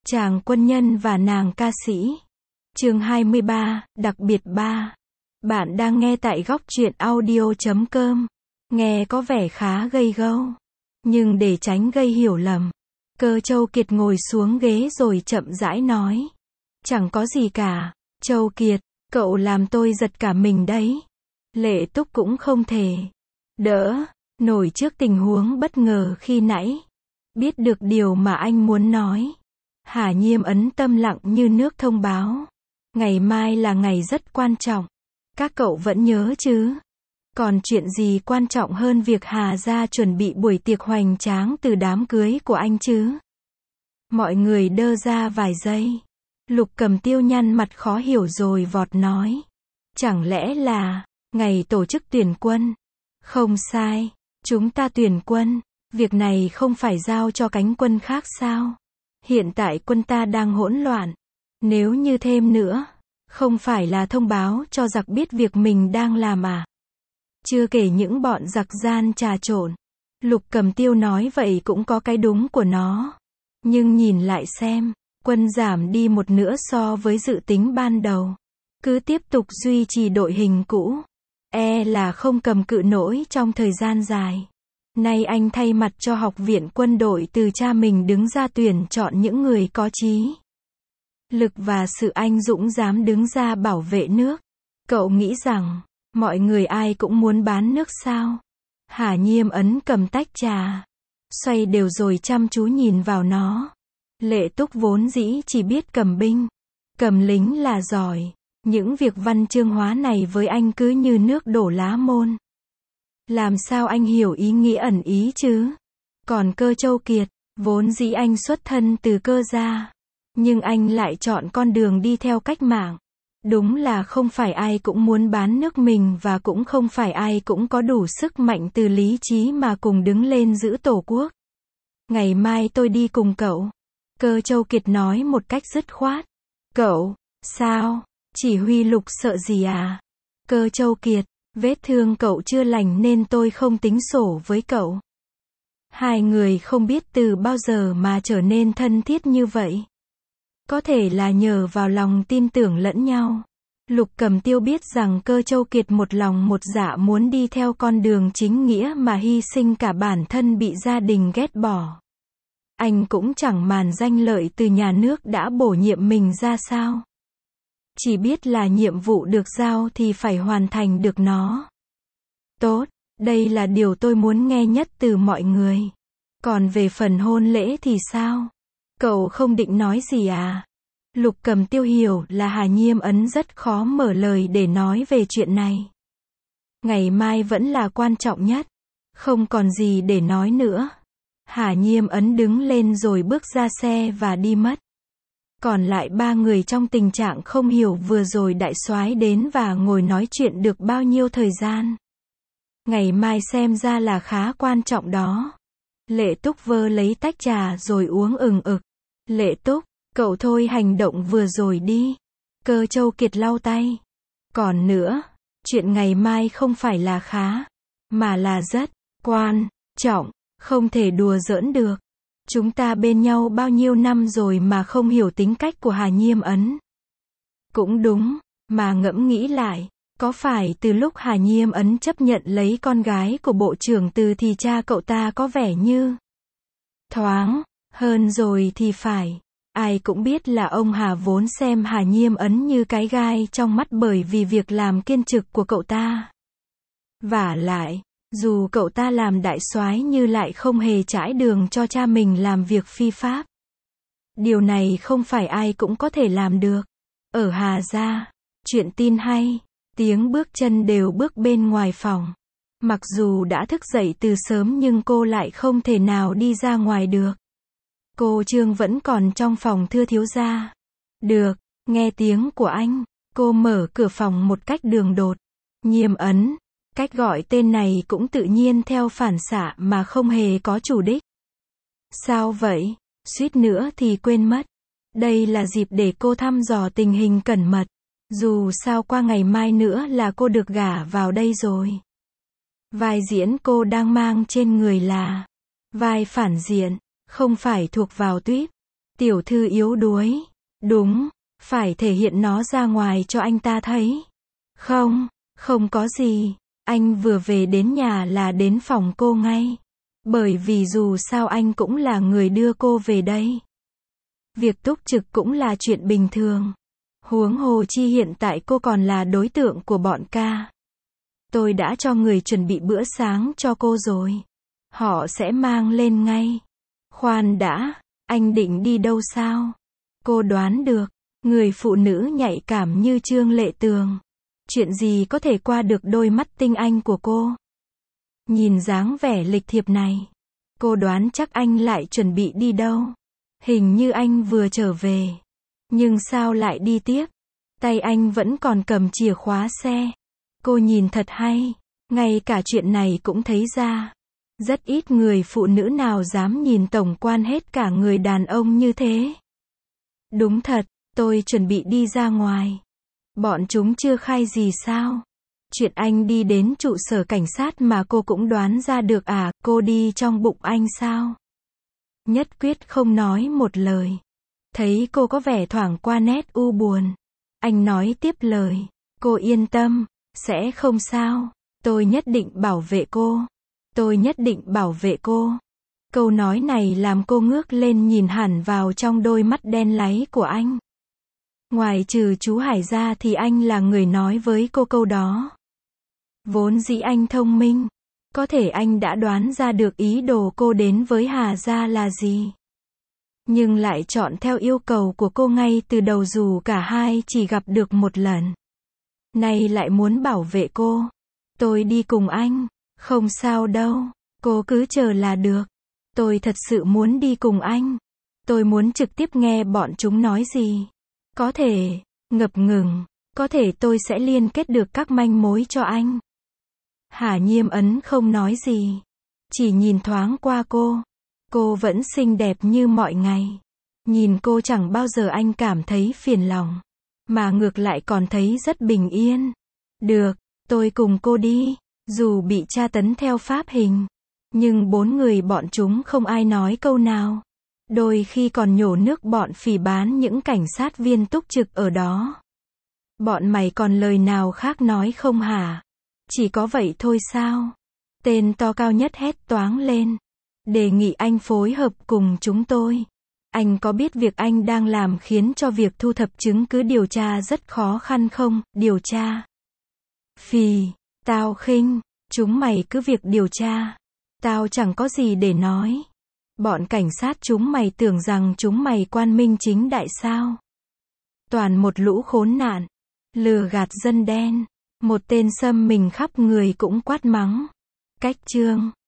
Chàng quân nhân và nàng ca sĩ. Chương 23, đặc biệt 3. Bạn đang nghe tại góc truyện audio.com. Nghe có vẻ khá gây gâu. Nhưng để tránh gây hiểu lầm, Cơ Châu Kiệt ngồi xuống ghế rồi chậm rãi nói. Chẳng có gì cả, Châu Kiệt, cậu làm tôi giật cả mình đấy. Lệ Túc cũng không thể đỡ nổi trước tình huống bất ngờ khi nãy. Biết được điều mà anh muốn nói, Hà Nhiêm Ấn tâm lặng như nước thông báo. Ngày mai là ngày rất quan trọng. Các cậu vẫn nhớ chứ? Còn chuyện gì quan trọng hơn việc Hà gia chuẩn bị buổi tiệc hoành tráng từ đám cưới của anh chứ? Mọi người đơ ra vài giây. Lục Cầm Tiêu nhăn mặt khó hiểu rồi vọt nói. Chẳng lẽ là ngày tổ chức tuyển quân? Không sai, chúng ta tuyển quân. Việc này không phải giao cho cánh quân khác sao? Hiện tại quân ta đang hỗn loạn. Nếu như thêm nữa, không phải là thông báo cho giặc biết việc mình đang làm à? Chưa kể những bọn giặc gian trà trộn. Lục Cầm Tiêu nói vậy cũng có cái đúng của nó. Nhưng nhìn lại xem, quân giảm đi một nửa so với dự tính ban đầu. Cứ tiếp tục duy trì đội hình cũ, là không cầm cự nổi trong thời gian dài. Nay anh thay mặt cho học viện quân đội từ cha mình đứng ra tuyển chọn những người có chí lực và sự anh dũng dám đứng ra bảo vệ nước. Cậu nghĩ rằng mọi người ai cũng muốn bán nước sao? Hà Nhiêm Ấn cầm tách trà, xoay đều rồi chăm chú nhìn vào nó. Lệ Túc vốn dĩ chỉ biết cầm binh, cầm lính là giỏi. Những việc văn chương hóa này với anh cứ như nước đổ lá môn. Làm sao anh hiểu ý nghĩa ẩn ý chứ? Còn Cơ Châu Kiệt, vốn dĩ anh xuất thân từ Cơ gia, nhưng anh lại chọn con đường đi theo cách mạng. Đúng là không phải ai cũng muốn bán nước mình và cũng không phải ai cũng có đủ sức mạnh từ lý trí mà cùng đứng lên giữ tổ quốc. Ngày mai tôi đi cùng cậu. Cơ Châu Kiệt nói một cách dứt khoát. Cậu, sao? Chỉ huy Lục sợ gì à? Cơ Châu Kiệt, vết thương cậu chưa lành nên tôi không tính sổ với cậu. Hai người không biết từ bao giờ mà trở nên thân thiết như vậy. Có thể là nhờ vào lòng tin tưởng lẫn nhau. Lục Cầm Tiêu biết rằng Cơ Châu Kiệt một lòng một dạ muốn đi theo con đường chính nghĩa mà hy sinh cả bản thân bị gia đình ghét bỏ. Anh cũng chẳng màng danh lợi từ nhà nước đã bổ nhiệm mình ra sao. Chỉ biết là nhiệm vụ được giao thì phải hoàn thành được nó. Tốt, đây là điều tôi muốn nghe nhất từ mọi người. Còn về phần hôn lễ thì sao? Cậu không định nói gì à? Lục Cầm Tiêu hiểu là Hà Nhiêm Ấn rất khó mở lời để nói về chuyện này. Ngày mai vẫn là quan trọng nhất. Không còn gì để nói nữa. Hà Nhiêm Ấn đứng lên rồi bước ra xe và đi mất. Còn lại ba người trong tình trạng không hiểu vừa rồi đại soái đến và ngồi nói chuyện được bao nhiêu thời gian. Ngày mai xem ra là khá quan trọng đó. Lệ Túc vơ lấy tách trà rồi uống ừng ực. Lệ Túc, cậu thôi hành động vừa rồi đi. Cơ Châu Kiệt lau tay. Còn nữa, chuyện ngày mai không phải là khá, mà là rất quan trọng, không thể đùa giỡn được. Chúng ta bên nhau bao nhiêu năm rồi mà không hiểu tính cách của Hà Nhiêm Ấn. Cũng đúng, mà ngẫm nghĩ lại, có phải từ lúc Hà Nhiêm Ấn chấp nhận lấy con gái của Bộ trưởng Từ thì cha cậu ta có vẻ như thoáng hơn rồi thì phải. Ai cũng biết là ông Hà vốn xem Hà Nhiêm Ấn như cái gai trong mắt bởi vì việc làm kiên trực của cậu ta. Vả lại, dù cậu ta làm đại soái như lại không hề trải đường cho cha mình làm việc phi pháp. Điều này không phải ai cũng có thể làm được. Ở Hà gia, chuyện tin hay, tiếng bước chân đều bước bên ngoài phòng. Mặc dù đã thức dậy từ sớm nhưng cô lại không thể nào đi ra ngoài được. Cô Trương vẫn còn trong phòng thưa thiếu gia. Được, nghe tiếng của anh, cô mở cửa phòng một cách đường đột. Nhiêm Ấn, cách gọi tên này cũng tự nhiên theo phản xạ mà không hề có chủ đích. Sao vậy? Suýt nữa thì quên mất. Đây là dịp để cô thăm dò tình hình cẩn mật. Dù sao qua ngày mai nữa là cô được gả vào đây rồi. Vai diễn cô đang mang trên người là vai phản diện, không phải thuộc vào tuýp. Tiểu thư yếu đuối. Đúng, phải thể hiện nó ra ngoài cho anh ta thấy. Không, không có gì. Anh vừa về đến nhà là đến phòng cô ngay. Bởi vì dù sao anh cũng là người đưa cô về đây. Việc túc trực cũng là chuyện bình thường. Huống hồ chi hiện tại cô còn là đối tượng của bọn ca. Tôi đã cho người chuẩn bị bữa sáng cho cô rồi. Họ sẽ mang lên ngay. Khoan đã, anh định đi đâu sao? Cô đoán được, người phụ nữ nhạy cảm như Trương Lệ Tường. Chuyện gì có thể qua được đôi mắt tinh anh của cô? Nhìn dáng vẻ lịch thiệp này, cô đoán chắc anh lại chuẩn bị đi đâu. Hình như anh vừa trở về. Nhưng sao lại đi tiếp? Tay anh vẫn còn cầm chìa khóa xe. Cô nhìn thật hay, ngay cả chuyện này cũng thấy ra. Rất ít người phụ nữ nào dám nhìn tổng quan hết cả người đàn ông như thế. Đúng thật, tôi chuẩn bị đi ra ngoài. Bọn chúng chưa khai gì sao? Chuyện anh đi đến trụ sở cảnh sát mà cô cũng đoán ra được à? Cô đi trong bụng anh sao? Nhất quyết không nói một lời. Thấy cô có vẻ thoảng qua nét u buồn. Anh nói tiếp lời. Cô yên tâm, sẽ không sao. Tôi nhất định bảo vệ cô. Tôi nhất định bảo vệ cô. Câu nói này làm cô ngước lên nhìn hẳn vào trong đôi mắt đen láy của anh. Ngoài trừ chú Hải ra thì anh là người nói với cô câu đó. Vốn dĩ anh thông minh. Có thể anh đã đoán ra được ý đồ cô đến với Hà gia là gì. Nhưng lại chọn theo yêu cầu của cô ngay từ đầu dù cả hai chỉ gặp được một lần. Nay lại muốn bảo vệ cô. Tôi đi cùng anh. Không sao đâu. Cô cứ chờ là được. Tôi thật sự muốn đi cùng anh. Tôi muốn trực tiếp nghe bọn chúng nói gì. Có thể, ngập ngừng, có thể tôi sẽ liên kết được các manh mối cho anh. Hà Nhiêm Ấn không nói gì. Chỉ nhìn thoáng qua cô. Cô vẫn xinh đẹp như mọi ngày. Nhìn cô chẳng bao giờ anh cảm thấy phiền lòng. Mà ngược lại còn thấy rất bình yên. Được, tôi cùng cô đi. Dù bị tra tấn theo pháp hình. Nhưng 4 người bọn chúng không ai nói câu nào. Đôi khi còn nhổ nước bọn phỉ báng những cảnh sát viên túc trực ở đó. Bọn mày còn lời nào khác nói không hả? Chỉ có vậy thôi sao? Tên to cao nhất hét toáng lên. Đề nghị anh phối hợp cùng chúng tôi. Anh có biết việc anh đang làm khiến cho việc thu thập chứng cứ điều tra rất khó khăn không? Điều tra. Phì, tao khinh. Chúng mày cứ việc điều tra. Tao chẳng có gì để nói. Bọn cảnh sát chúng mày tưởng rằng chúng mày quan minh chính đại sao? Toàn một lũ khốn nạn. Lừa gạt dân đen. Một tên xâm mình khắp người cũng quát mắng. Cách chương.